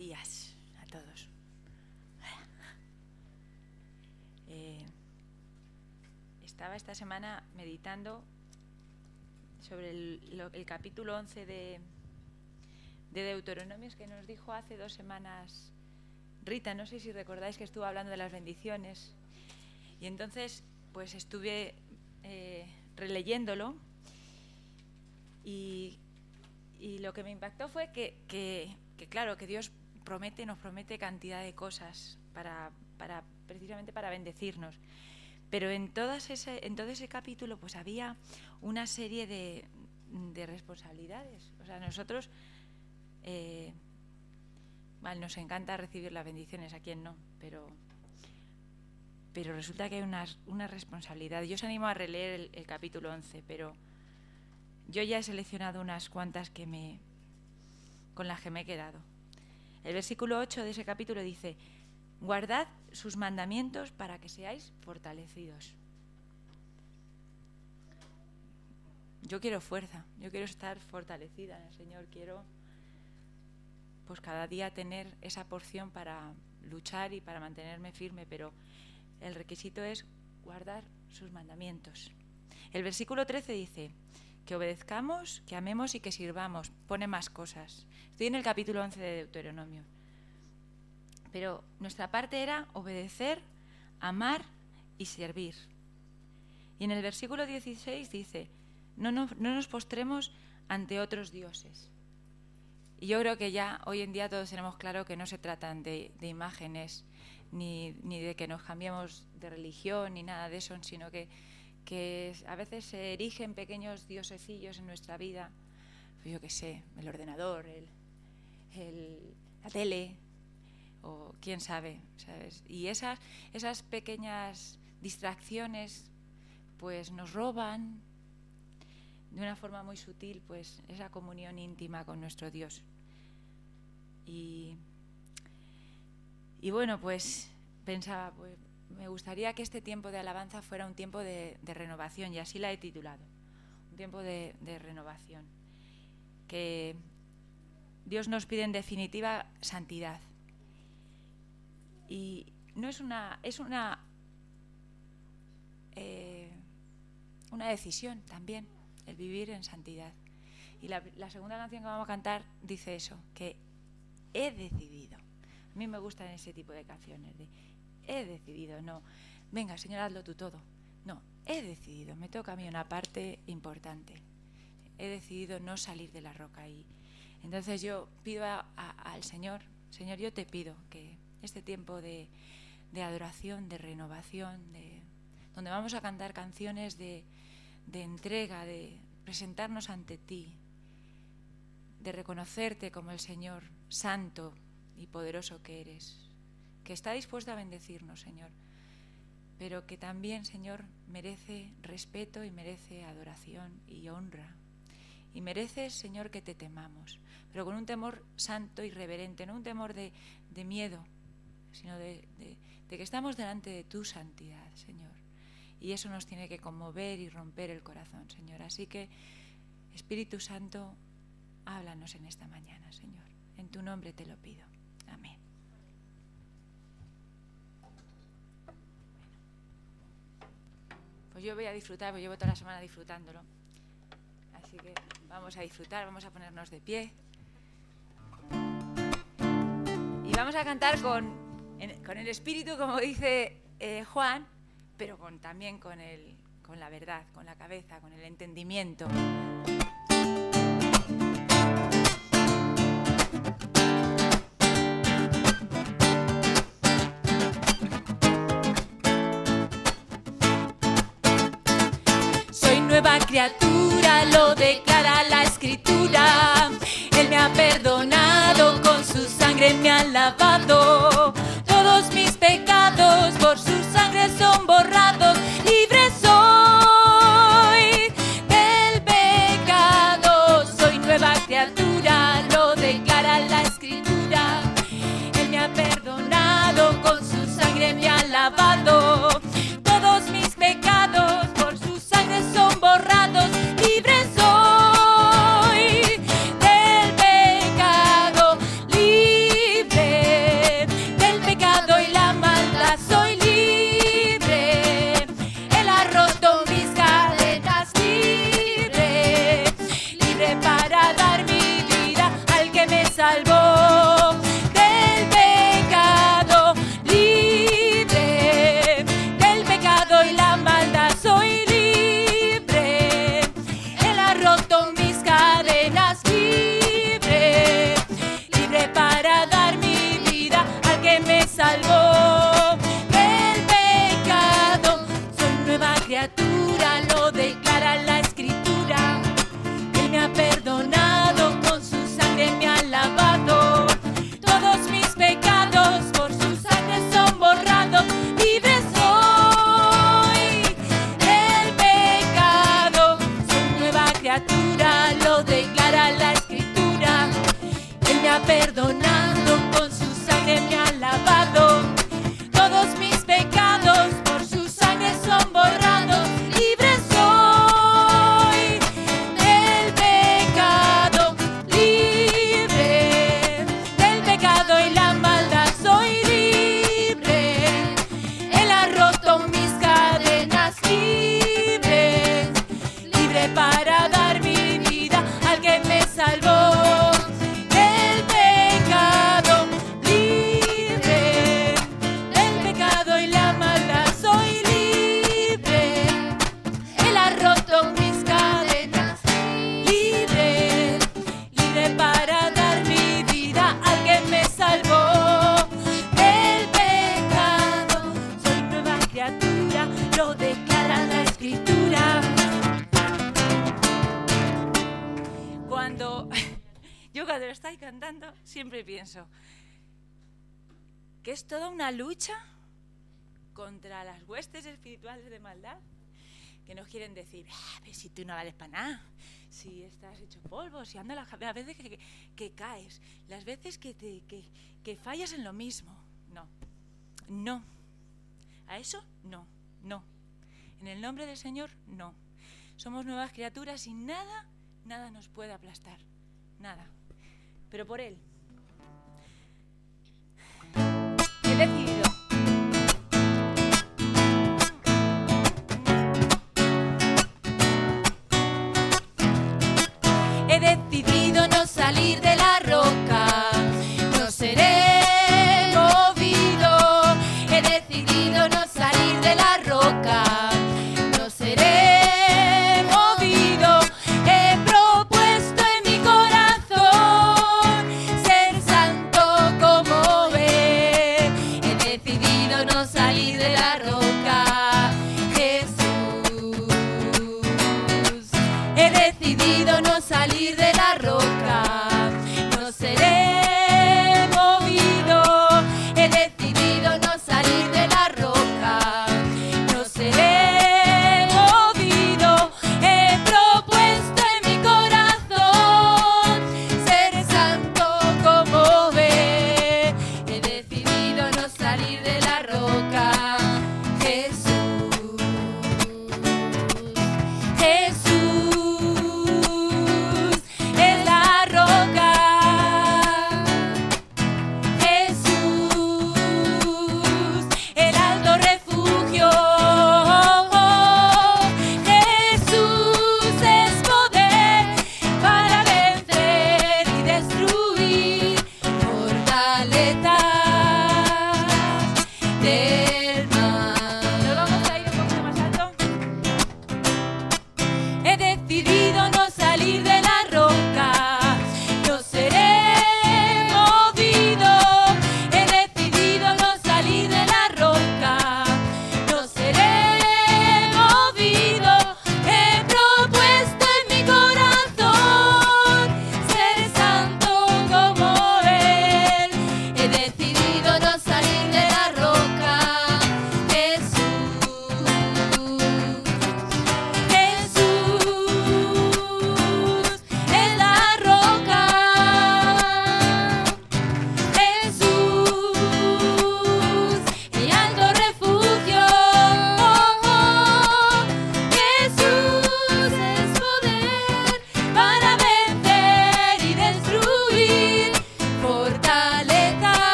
Días a todos. Estaba esta semana meditando sobre el capítulo 11 de Deuteronomios que nos dijo hace 2 semanas Rita. No sé si recordáis que estuvo hablando de las bendiciones, y entonces pues estuve releyéndolo y lo que me impactó fue que claro, que Dios nos promete cantidad de cosas precisamente para bendecirnos, pero en todo ese capítulo pues había una serie de responsabilidades. O sea, nosotros nos encanta recibir las bendiciones, a quien no, pero resulta que hay una responsabilidad. Yo os animo a releer el capítulo 11, pero yo ya he seleccionado unas cuantas con las que me he quedado. El versículo 8 de ese capítulo dice: guardad sus mandamientos para que seáis fortalecidos. Yo quiero fuerza, yo quiero estar fortalecida en el Señor, quiero pues cada día tener esa porción para luchar y para mantenerme firme, pero el requisito es guardar sus mandamientos. El versículo 13 dice que obedezcamos, que amemos y que sirvamos. Pone más cosas. Estoy en el capítulo 11 de Deuteronomio. Pero nuestra parte era obedecer, amar y servir. Y en el versículo 16 dice: no nos postremos ante otros dioses. Y yo creo que ya hoy en día todos tenemos claro que no se tratan de imágenes, ni de que nos cambiemos de religión, ni nada de eso, sino que a veces se erigen pequeños diosecillos en nuestra vida. Pues yo qué sé, el ordenador, la tele, o quién sabe, ¿sabes? Y esas pequeñas distracciones pues nos roban de una forma muy sutil pues esa comunión íntima con nuestro Dios. Y bueno, pues pensaba, pues me gustaría que este tiempo de alabanza fuera un tiempo de renovación, y así la he titulado, un tiempo de renovación. Que Dios nos pide en definitiva santidad. Y no es una decisión también, el vivir en santidad. Y la segunda canción que vamos a cantar dice eso, que he decidido. A mí me gustan ese tipo de canciones, de he decidido, no, venga Señor, hazlo tú todo. No, he decidido, me toca a mí una parte importante. He decidido no salir de la roca. Y entonces yo pido al Señor, yo te pido que este tiempo de adoración, de renovación, donde vamos a cantar canciones de entrega, de presentarnos ante ti, de reconocerte como el Señor santo y poderoso que eres, que está dispuesto a bendecirnos, Señor, pero que también, Señor, merece respeto y merece adoración y honra. Y mereces, Señor, que te temamos, pero con un temor santo y reverente, no un temor de miedo, sino de que estamos delante de tu santidad, Señor. Y eso nos tiene que conmover y romper el corazón, Señor. Así que, Espíritu Santo, háblanos en esta mañana, Señor. En tu nombre te lo pido. Amén. Pues yo voy a disfrutar, porque llevo toda la semana disfrutándolo. Así que vamos a disfrutar, vamos a ponernos de pie. Y vamos a cantar con el espíritu, como dice Juan, pero también con la verdad, con la cabeza, con el entendimiento. Soy nueva criatura, lo declara la Escritura. Él me ha perdonado, con su sangre me ha lavado. Todos mis pecados por su sangre son borrados. Libre soy del pecado. Soy nueva criatura, lo declara la Escritura. Él me ha perdonado, con su sangre me ha lavado. Todos mis pecados por su sangre son borrados. Libre soy del pecado. Libre ha perdonado, con su sangre me ha lavado. Todos mis pecados por su sangre son borrados. Libre soy del pecado, libre del pecado y la maldad. Soy libre, Él ha roto mis cadenas. Libre, libre para dar mi vida al que me salvó. Cuando lo estáis cantando, siempre pienso que es toda una lucha contra las huestes espirituales de maldad que nos quieren decir, pero si tú no vales para nada, si estás hecho polvo, si andas las veces que caes, las veces que fallas en lo mismo. No, a eso no. En el nombre del Señor, no. Somos nuevas criaturas y nada nos puede aplastar, nada. Pero por Él he decidido no salir de la roca, no seré movido. He decidido no salir de la roca, no seré movido. He propuesto en mi corazón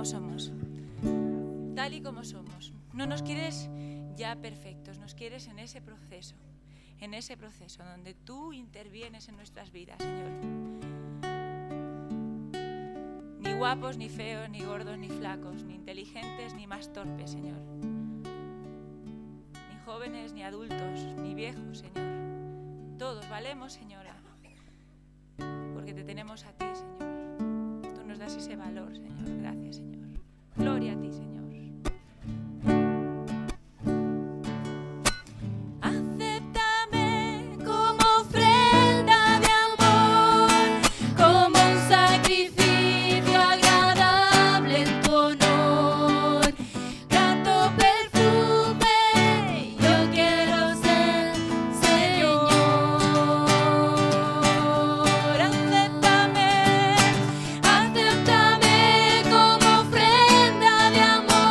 somos, tal y como somos. No nos quieres ya perfectos, nos quieres en ese proceso donde tú intervienes en nuestras vidas, Señor. Ni guapos, ni feos, ni gordos, ni flacos, ni inteligentes, ni más torpes, Señor. Ni jóvenes, ni adultos, ni viejos, Señor. Todos valemos, Señora, porque te tenemos a ti, Señor. Tú nos das ese valor, Señor. Gracias, Señor. Gloria a ti, Señor. Acéptame como ofrenda de amor.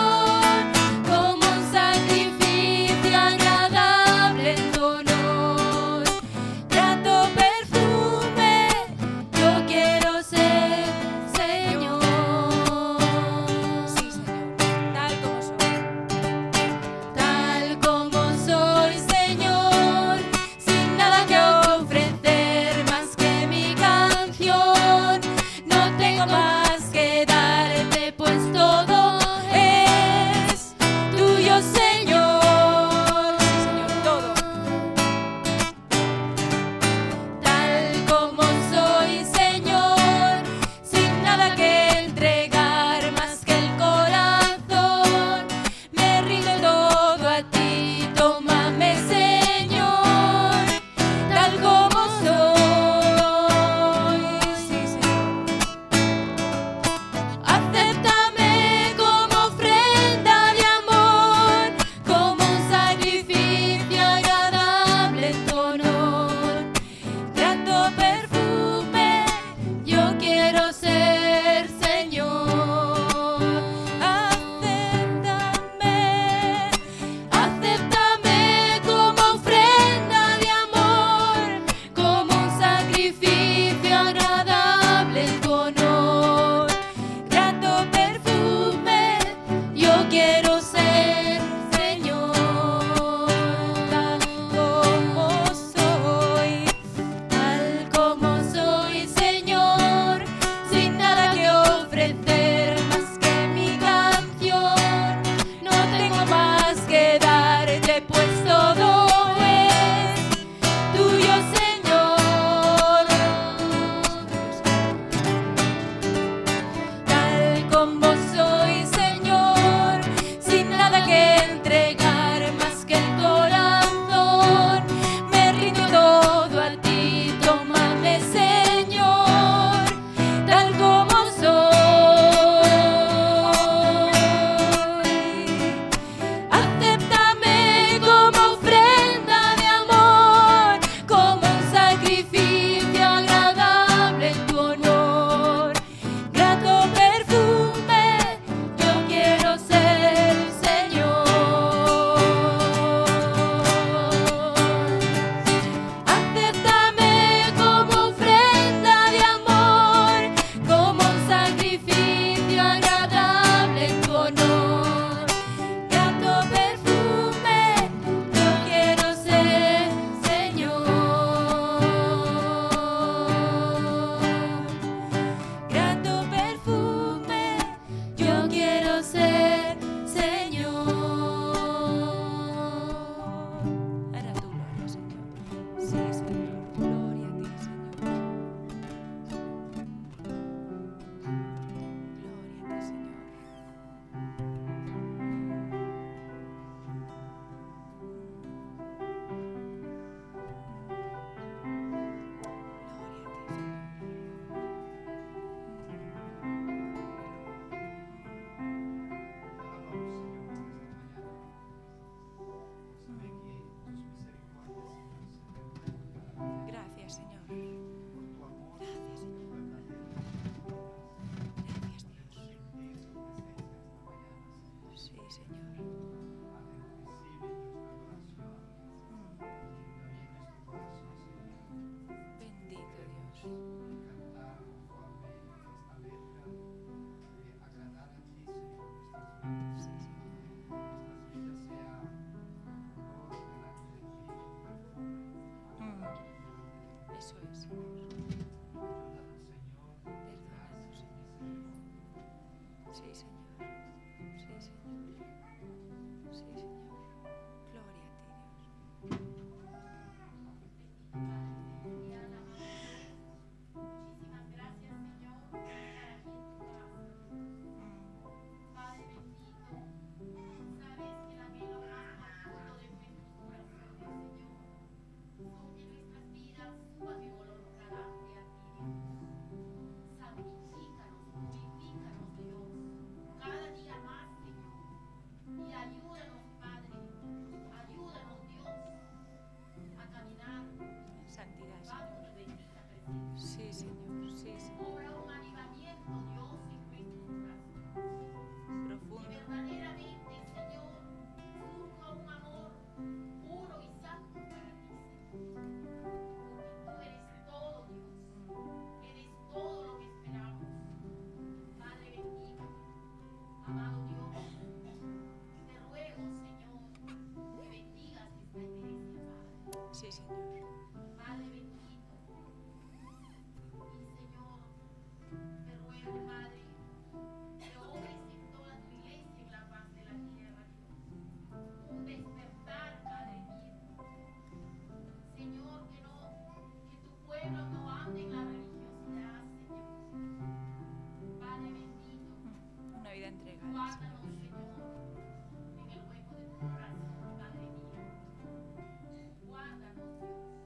Sí, Señor. Padre bendito. Y Señor, te ruego, Padre, que obres en toda tu iglesia en la paz de la tierra, Dios. Un despertar, Padre mío. Señor, que tu pueblo no ande en la religiosidad, Señor. Padre bendito, Una vida entregada. guárdanos, Señor, en el hueco de tu corazón, Padre mío. Guárdanos, Dios.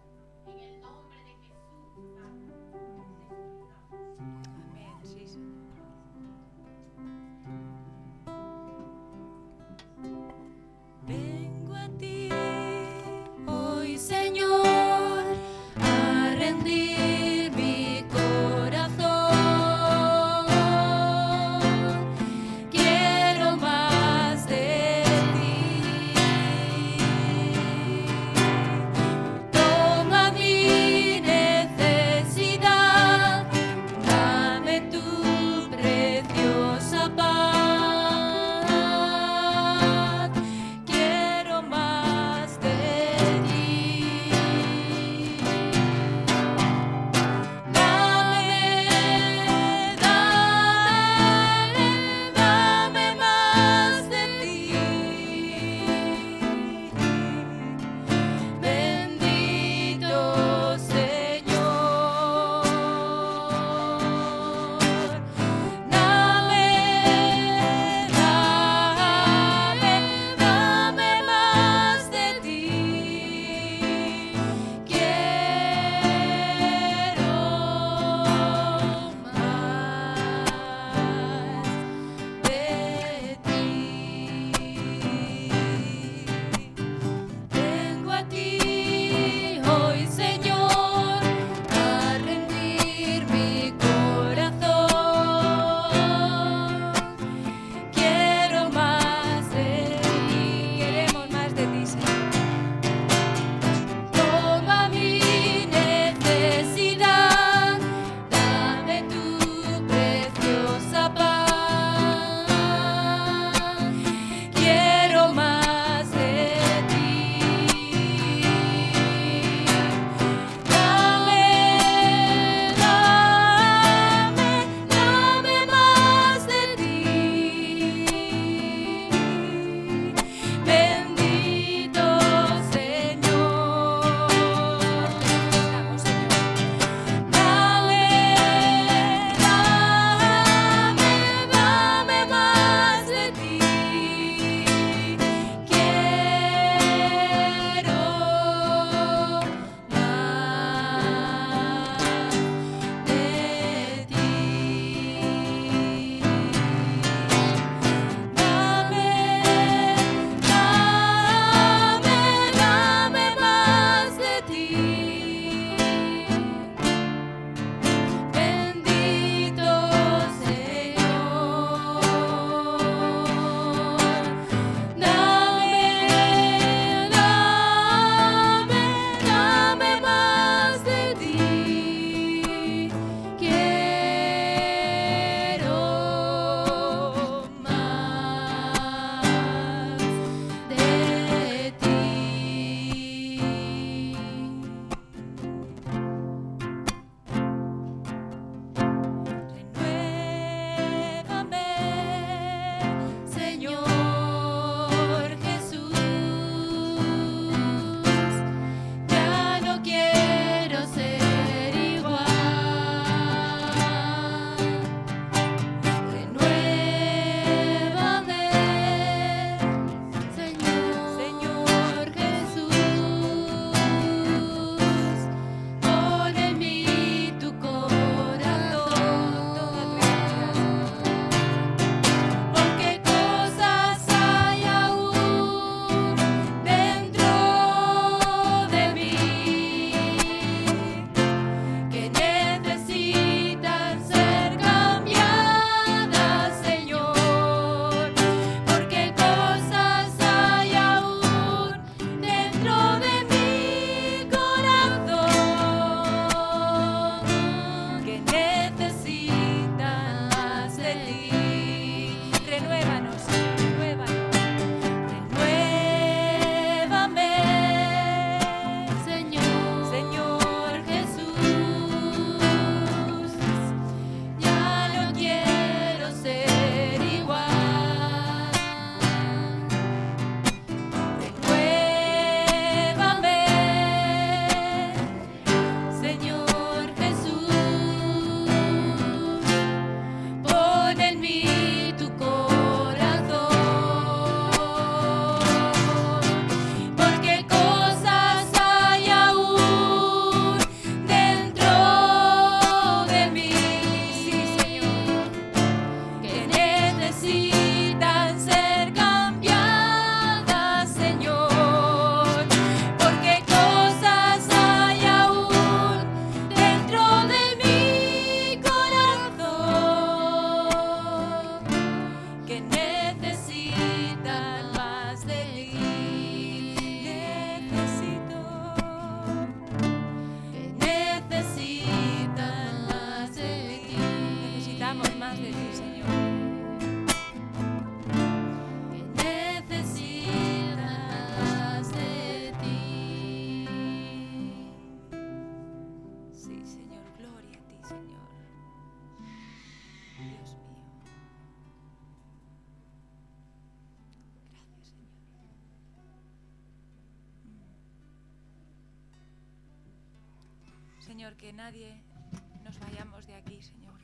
Señor, que nadie nos vayamos de aquí, Señor,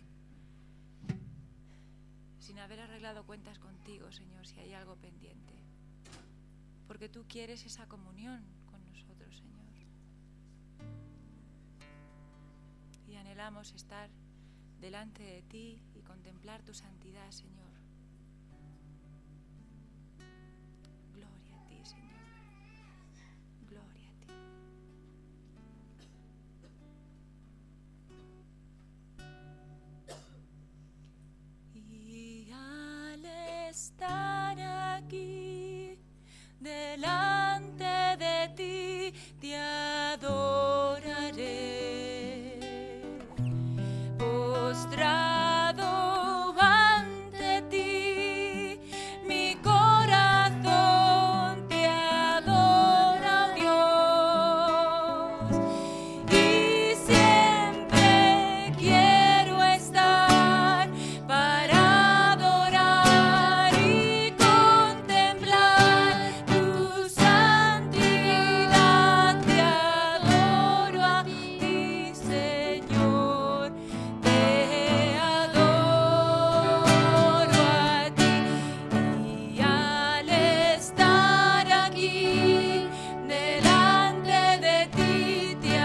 sin haber arreglado cuentas contigo, Señor, si hay algo pendiente. Porque tú quieres esa comunión con nosotros, Señor. Y anhelamos estar delante de ti y contemplar tu santidad, Señor. Gloria a ti, Señor. Gloria a ti. Y al estar aquí delante de ti, te adoraré, postrado ante ti, mi corazón te adora, Dios, y siempre quiero estar para adorar y contemplar tu santidad. Te adoro a ti, Señor, te adoro a ti. Y al estar aquí delante de ti, te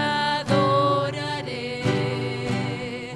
adoraré,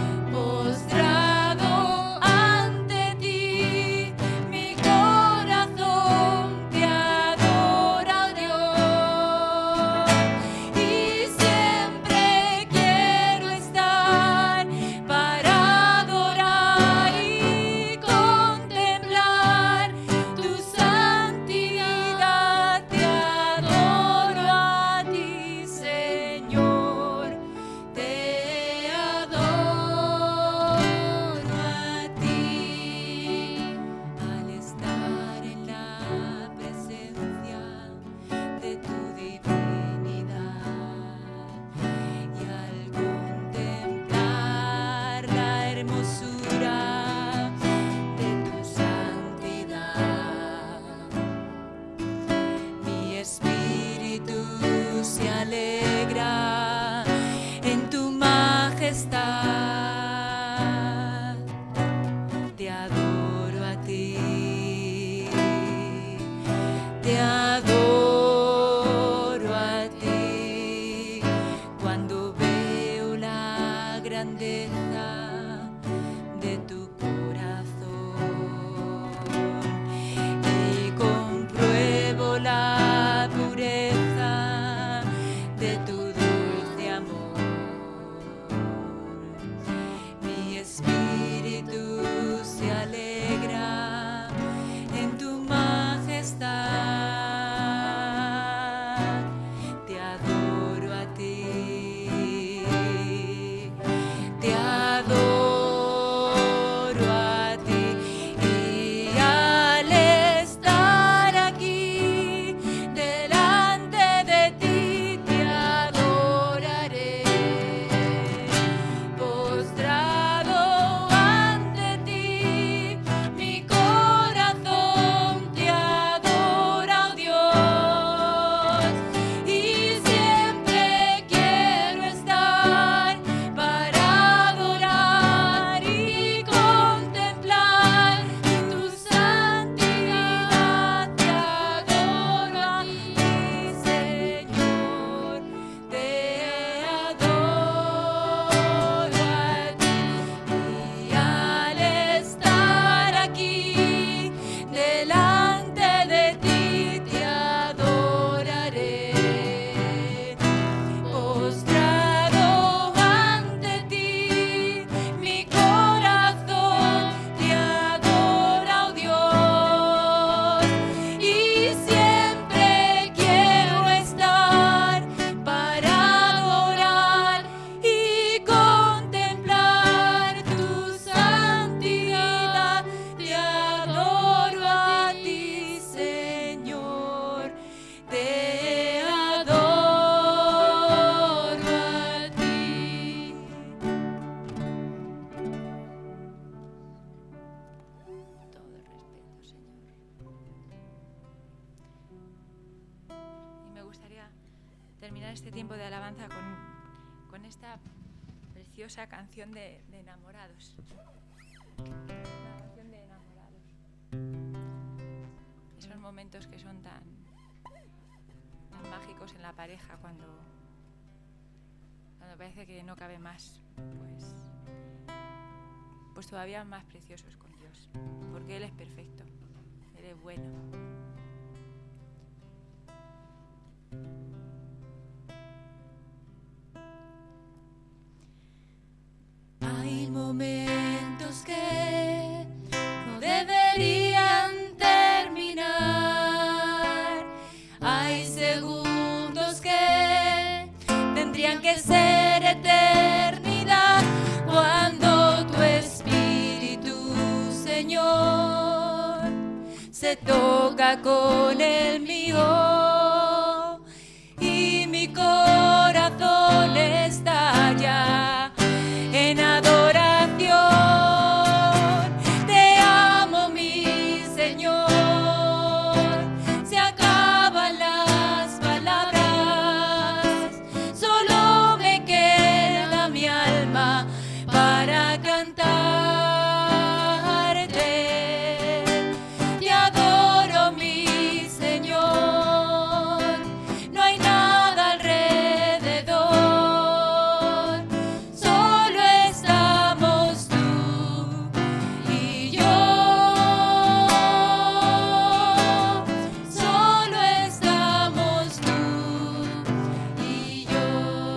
postrado ante ti, mi corazón te adora, Dios, y siempre quiero estar para adorar y contemplar tu santidad. Te adoro a ti, Señor, te adoro a ti. Al estar en la presencia de tu divinidad y al contemplar la hermosura de tu santidad, mi espíritu se alegra en tu majestad. Te adoro a ti, te adoro a ti. Cuando veo la grandeza de tu corazón y compruebo la pureza de tu dulce amor, mi espíritu se alegra en tu majestad. Te adoro a ti, te adoro a ti. Y al estar aquí delante de ti, te adoraré, postrado ante ti, mi corazón te adora, oh Dios, y siempre quiero estar para adorar y contemplar tu santidad. Te adoro a ti, Señor, te adoro a ti. Y al estar aquí delante de ti, te adoraré, postrado ante ti, mi corazón te adora, oh Dios, y siempre quiero estar para adorar y contemplar tu santidad. Te adoro a ti, Señor, te adoro a ti. Todo el respeto, Señor. Y me gustaría terminar este tiempo de alabanza con con esta preciosa canción de enamorados. La canción de enamorados. Esos momentos que son tan mágicos en la pareja cuando parece que no cabe más, pues todavía más preciosos con Dios, porque Él es perfecto, Él es bueno. Hay momentos que no deberían terminar. Hay segundos que tendrían que ser eternidad. Cuando tu Espíritu, Señor, se toca con el mío y mi corazón estalla en adoración. Te amo, mi Señor. Se acaban las palabras, solo me queda mi alma para cantarte. Te adoro, mi Señor. No hay nada alrededor, solo estamos tú y yo. Solo estamos tú y yo.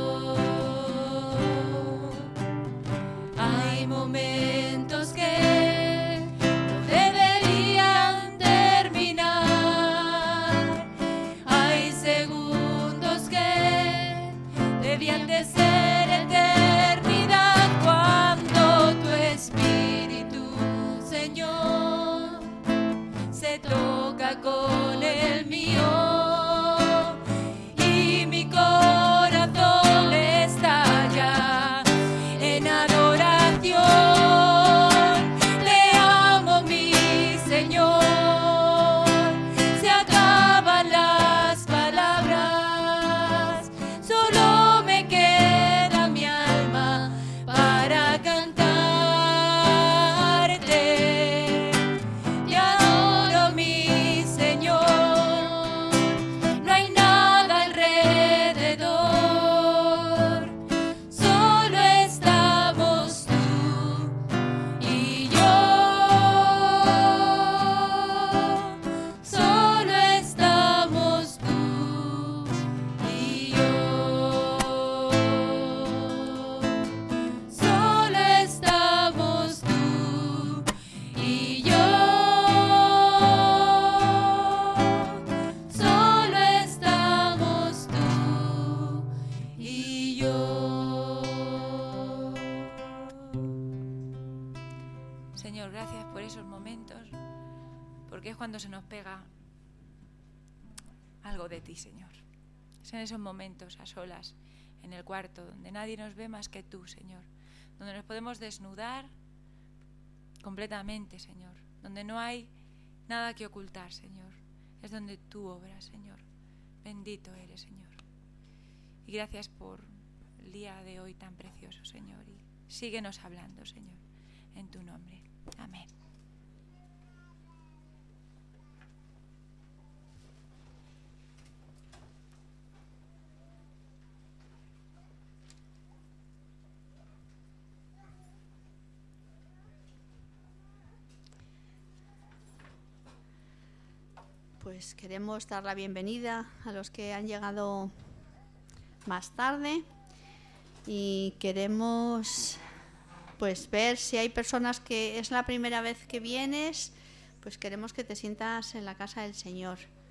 Hay momentos que no deberían terminar. Hay segundos que debían de ser eternidad. Cuando tu Espíritu, Señor, se toca con el mío y mi corazón estalla en adoración. Te amo, mi Señor. Se acaban las palabras, solo me queda mi alma para cantarte. Te adoro, mi Señor. No hay nada alrededor, solo estamos tú y yo. Solo estamos tú y yo. Solo estamos tú y yo. Solo estamos tú y yo. Señor, gracias por esos momentos, porque es cuando se nos pega algo de ti, Señor. Es en esos momentos, a solas, en el cuarto, donde nadie nos ve más que tú, Señor, donde nos podemos desnudar completamente, Señor, donde no hay nada que ocultar, Señor. Es donde tú obras, Señor. Bendito eres, Señor. Y gracias por el día de hoy tan precioso, Señor. Y síguenos hablando, Señor, en tu nombre. Amén. Pues queremos dar la bienvenida a los que han llegado más tarde y queremos pues ver si hay personas que es la primera vez que vienes, pues queremos que te sientas en la casa del Señor.